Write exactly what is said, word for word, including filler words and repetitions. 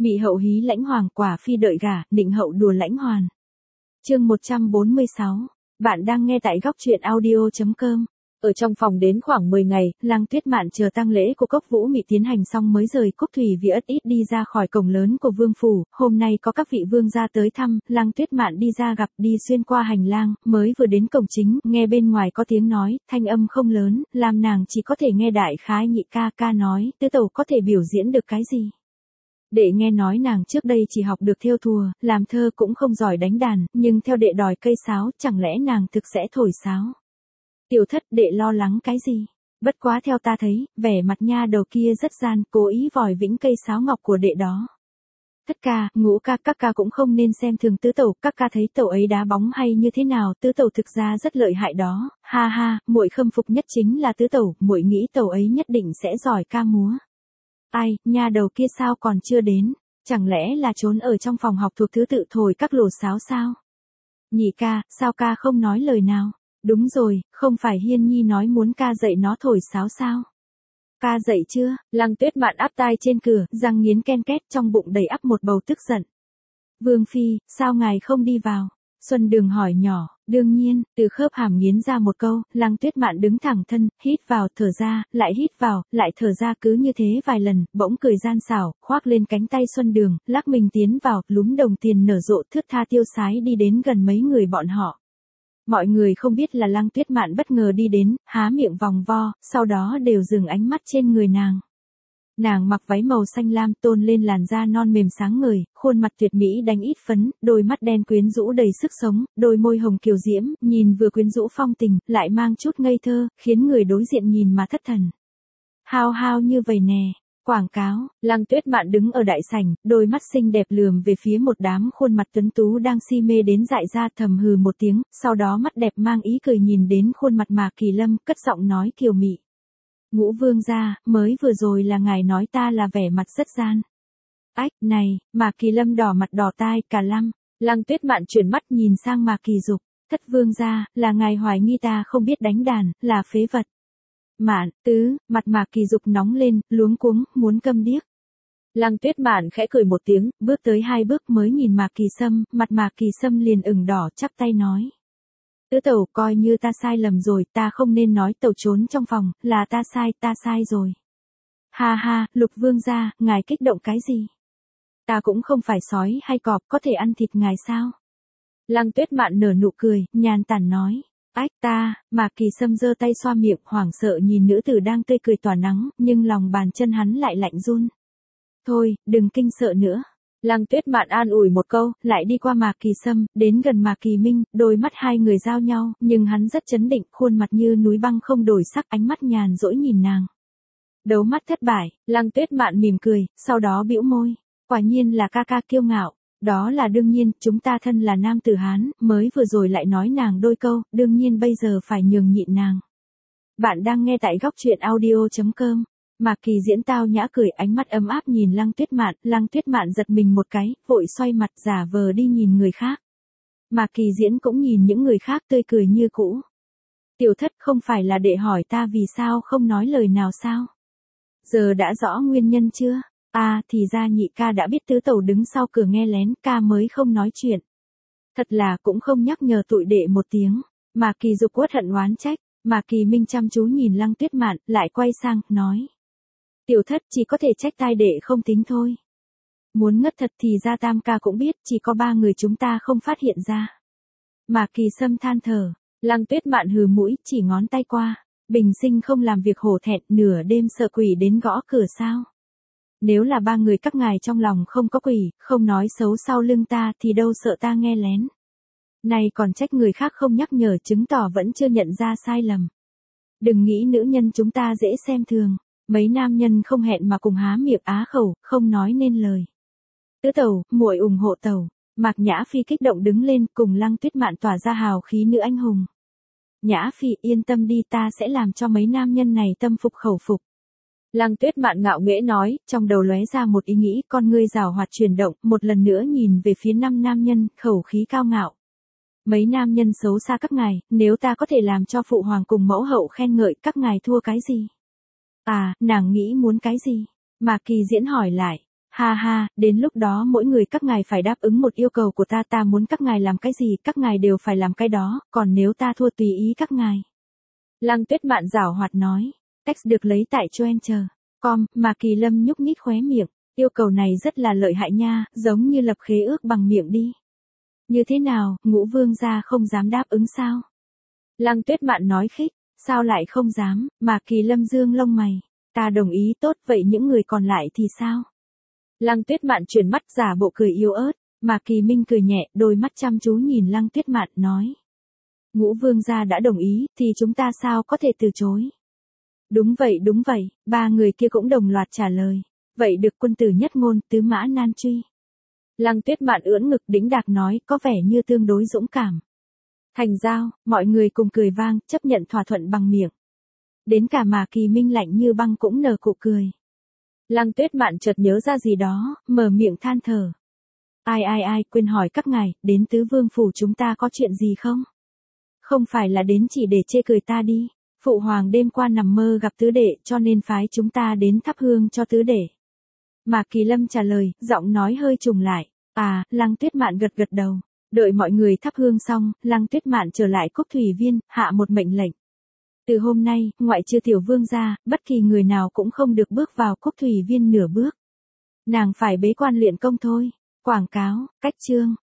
Mị hậu hí lãnh hoàng, quả phi đợi gả, định hậu đùa lãnh hoàn. Chương một trăm bốn mươi sáu. Bạn đang nghe tại góc truyện audio chấm com. Ở trong phòng đến khoảng mười ngày, Lăng Tuyết Mạn chờ tang lễ của Cốc Vũ Mị tiến hành xong mới rời Cốc Thủy vì ất ít đi ra khỏi cổng lớn của vương phủ. Hôm nay có các vị vương gia tới thăm, Lăng Tuyết Mạn đi ra gặp, đi xuyên qua hành lang, mới vừa đến cổng chính, nghe bên ngoài có tiếng nói, thanh âm không lớn, làm nàng chỉ có thể nghe đại khái nhị ca ca nói, tứ tẩu có thể biểu diễn được cái gì. Đệ nghe nói nàng trước đây chỉ học được thêu thùa, làm thơ cũng không giỏi đánh đàn, nhưng theo đệ đòi cây sáo, chẳng lẽ nàng thực sẽ thổi sáo. Tiểu thất, đệ lo lắng cái gì? Bất quá theo ta thấy, vẻ mặt nha đầu kia rất gian, cố ý vòi vĩnh cây sáo ngọc của đệ đó. Thất ca, ngũ ca, các ca cũng không nên xem thường tứ tẩu, các ca thấy tẩu ấy đá bóng hay như thế nào, tứ tẩu thực ra rất lợi hại đó. Ha ha, muội khâm phục nhất chính là tứ tẩu, muội nghĩ tẩu ấy nhất định sẽ giỏi ca múa. Ai, nha đầu kia sao còn chưa đến? Chẳng lẽ là trốn ở trong phòng học thuộc thứ tự thổi các lỗ sáo sao? Nhị ca, sao ca không nói lời nào? Đúng rồi, không phải Hiên Nhi nói muốn ca dạy nó thổi sáo sao? Ca dạy chưa? Lăng Tuyết Mạn áp tai trên cửa, răng nghiến ken két, trong bụng đầy ắp một bầu tức giận. Vương phi, sao ngài không đi vào? Xuân Đường hỏi nhỏ. Đương nhiên, từ khớp hàm nghiến ra một câu, Lăng Tuyết Mạn đứng thẳng thân, hít vào, thở ra, lại hít vào, lại thở ra, cứ như thế vài lần, bỗng cười gian xảo, khoác lên cánh tay Xuân Đường, lắc mình tiến vào, lúm đồng tiền nở rộ, thướt tha tiêu sái đi đến gần mấy người bọn họ. Mọi người không biết là Lăng Tuyết Mạn bất ngờ đi đến, há miệng vòng vo, sau đó đều dừng ánh mắt trên người nàng. Nàng mặc váy màu xanh lam tôn lên làn da non mềm sáng ngời, khuôn mặt tuyệt mỹ đánh ít phấn, đôi mắt đen quyến rũ đầy sức sống, đôi môi hồng kiều diễm, nhìn vừa quyến rũ phong tình, lại mang chút ngây thơ, khiến người đối diện nhìn mà thất thần. Hao hao như vậy nè. Quảng cáo, Lăng Tuyết Mạn đứng ở đại sảnh, đôi mắt xinh đẹp lườm về phía một đám khuôn mặt tuấn tú đang si mê đến dại ra, thầm hừ một tiếng, sau đó mắt đẹp mang ý cười nhìn đến khuôn mặt Mạc Kỳ Lâm, cất giọng nói kiều mị. Ngũ vương gia, mới vừa rồi là ngài nói ta là vẻ mặt rất gian. Ách, này, Mạc Kỳ Lâm đỏ mặt đỏ tai cả lăm. Lăng Tuyết Mạn chuyển mắt nhìn sang Mạc Kỳ Dục, thất vương gia, là ngài hoài nghi ta không biết đánh đàn, là phế vật. Mạn, tứ, mặt Mạc Kỳ Dục nóng lên, luống cuống, muốn câm điếc. Lăng Tuyết Mạn khẽ cười một tiếng, bước tới hai bước mới nhìn Mạc Kỳ Sâm, mặt Mạc Kỳ Sâm liền ửng đỏ, chắp tay nói. Tứ tẩu, coi như ta sai lầm rồi, ta không nên nói tẩu trốn trong phòng, là ta sai, ta sai rồi. Ha ha, Lục vương gia, ngài kích động cái gì? Ta cũng không phải sói hay cọp, có thể ăn thịt ngài sao? Lăng Tuyết Mạn nở nụ cười, nhàn tản nói. Ách ta, Mạc Kỳ Sâm giơ tay xoa miệng, hoảng sợ nhìn nữ tử đang tươi cười tỏa nắng, nhưng lòng bàn chân hắn lại lạnh run. Thôi, đừng kinh sợ nữa. Lăng Tuyết Mạn an ủi một câu, lại đi qua Mạc Kỳ Sâm, đến gần Mạc Kỳ Minh, đôi mắt hai người giao nhau, nhưng hắn rất trấn định, khuôn mặt như núi băng không đổi sắc, ánh mắt nhàn dỗi nhìn nàng. Đấu mắt thất bại, Lăng Tuyết Mạn mỉm cười, sau đó bĩu môi. Quả nhiên là ca ca kiêu ngạo. Đó là đương nhiên, chúng ta thân là nam tử Hán, mới vừa rồi lại nói nàng đôi câu, đương nhiên bây giờ phải nhường nhịn nàng. Bạn đang nghe tại góc truyện audio chấm com. Mạc Kỳ Diễn tao nhã cười, ánh mắt ấm áp nhìn Lăng Tuyết Mạn, Lăng Tuyết Mạn giật mình một cái, vội xoay mặt giả vờ đi nhìn người khác. Mạc Kỳ Diễn cũng nhìn những người khác tươi cười như cũ. Tiểu thất, không phải là đệ hỏi ta vì sao không nói lời nào sao? Giờ đã rõ nguyên nhân chưa? À, thì ra nhị ca đã biết tứ tẩu đứng sau cửa nghe lén, ca mới không nói chuyện. Thật là cũng không nhắc nhở tụi đệ một tiếng. Mạc Kỳ Dục uất hận oán trách. Mạc Kỳ Minh chăm chú nhìn Lăng Tuyết Mạn, lại quay sang, nói. Tiểu thất chỉ có thể trách tai đệ không tính thôi. Muốn ngất thật thì ra tam ca cũng biết, chỉ có ba người chúng ta không phát hiện ra. Mạc Kỳ Sâm than thở. Lăng Tuyết Mạn hừ mũi, chỉ ngón tay qua. Bình sinh không làm việc hổ thẹn, nửa đêm sợ quỷ đến gõ cửa sao? Nếu là ba người các ngài trong lòng không có quỷ, không nói xấu sau lưng ta thì đâu sợ ta nghe lén. Này còn trách người khác không nhắc nhở, chứng tỏ vẫn chưa nhận ra sai lầm. Đừng nghĩ nữ nhân chúng ta dễ xem thường, mấy nam nhân không hẹn mà cùng há miệng á khẩu, không nói nên lời. Tứ tẩu, muội ủng hộ tẩu. Mạc Nhã Phi kích động đứng lên, cùng Lăng Tuyết Mạn tỏa ra hào khí nữ anh hùng. Nhã Phi, yên tâm đi, ta sẽ làm cho mấy nam nhân này tâm phục khẩu phục. Lăng Tuyết Mạn ngạo nghễ nói, trong đầu lóe ra một ý nghĩ, con ngươi rào hoạt chuyển động, một lần nữa nhìn về phía năm nam nhân, khẩu khí cao ngạo. Mấy nam nhân xấu xa các ngài, nếu ta có thể làm cho phụ hoàng cùng mẫu hậu khen ngợi, các ngài thua cái gì? À, nàng nghĩ muốn cái gì? Mạc Kỳ Diễn hỏi lại. Ha ha, đến lúc đó mỗi người các ngài phải đáp ứng một yêu cầu của ta, ta muốn các ngài làm cái gì, các ngài đều phải làm cái đó, còn nếu ta thua tùy ý các ngài. Lăng Tuyết Mạn giảo hoạt nói, text được lấy tại Twitter chấm com, mà Kỳ Lâm nhúc nhích khóe miệng, yêu cầu này rất là lợi hại nha, giống như lập khế ước bằng miệng đi. Như thế nào, Ngũ Vương gia không dám đáp ứng sao? Lăng Tuyết Mạn nói khích, sao lại không dám, mà Kỳ Lâm dương lông mày, ta đồng ý tốt, vậy những người còn lại thì sao? Lăng Tuyết Mạn chuyển mắt giả bộ cười yếu ớt, mà Kỳ Minh cười nhẹ, đôi mắt chăm chú nhìn Lăng Tuyết Mạn nói. Ngũ Vương gia đã đồng ý, thì chúng ta sao có thể từ chối? Đúng vậy đúng vậy, ba người kia cũng đồng loạt trả lời. Vậy được, quân tử nhất ngôn, tứ mã nan truy. Lăng Tuyết Mạn ưỡn ngực đĩnh đạc nói, có vẻ như tương đối dũng cảm. Thành giao, mọi người cùng cười vang, chấp nhận thỏa thuận bằng miệng. Đến cả mà Kỳ Minh lạnh như băng cũng nở cụ cười. Lăng Tuyết Mạn chợt nhớ ra gì đó, mở miệng than thở. Ai ai ai, quên hỏi các ngài, đến tứ vương phủ chúng ta có chuyện gì không? Không phải là đến chỉ để chê cười ta đi. Phụ hoàng đêm qua nằm mơ gặp tứ đệ, cho nên phái chúng ta đến thắp hương cho tứ đệ. Mạc Kỳ Lâm trả lời, giọng nói hơi trùng lại. À, Lăng Tuyết Mạn gật gật đầu. Đợi mọi người thắp hương xong, Lăng Tuyết Mạn trở lại Cốc Thủy Viên, hạ một mệnh lệnh. Từ hôm nay, ngoại trừ tiểu vương gia, bất kỳ người nào cũng không được bước vào Cốc Thủy Viên nửa bước. Nàng phải bế quan luyện công thôi. Quảng cáo, cách chương.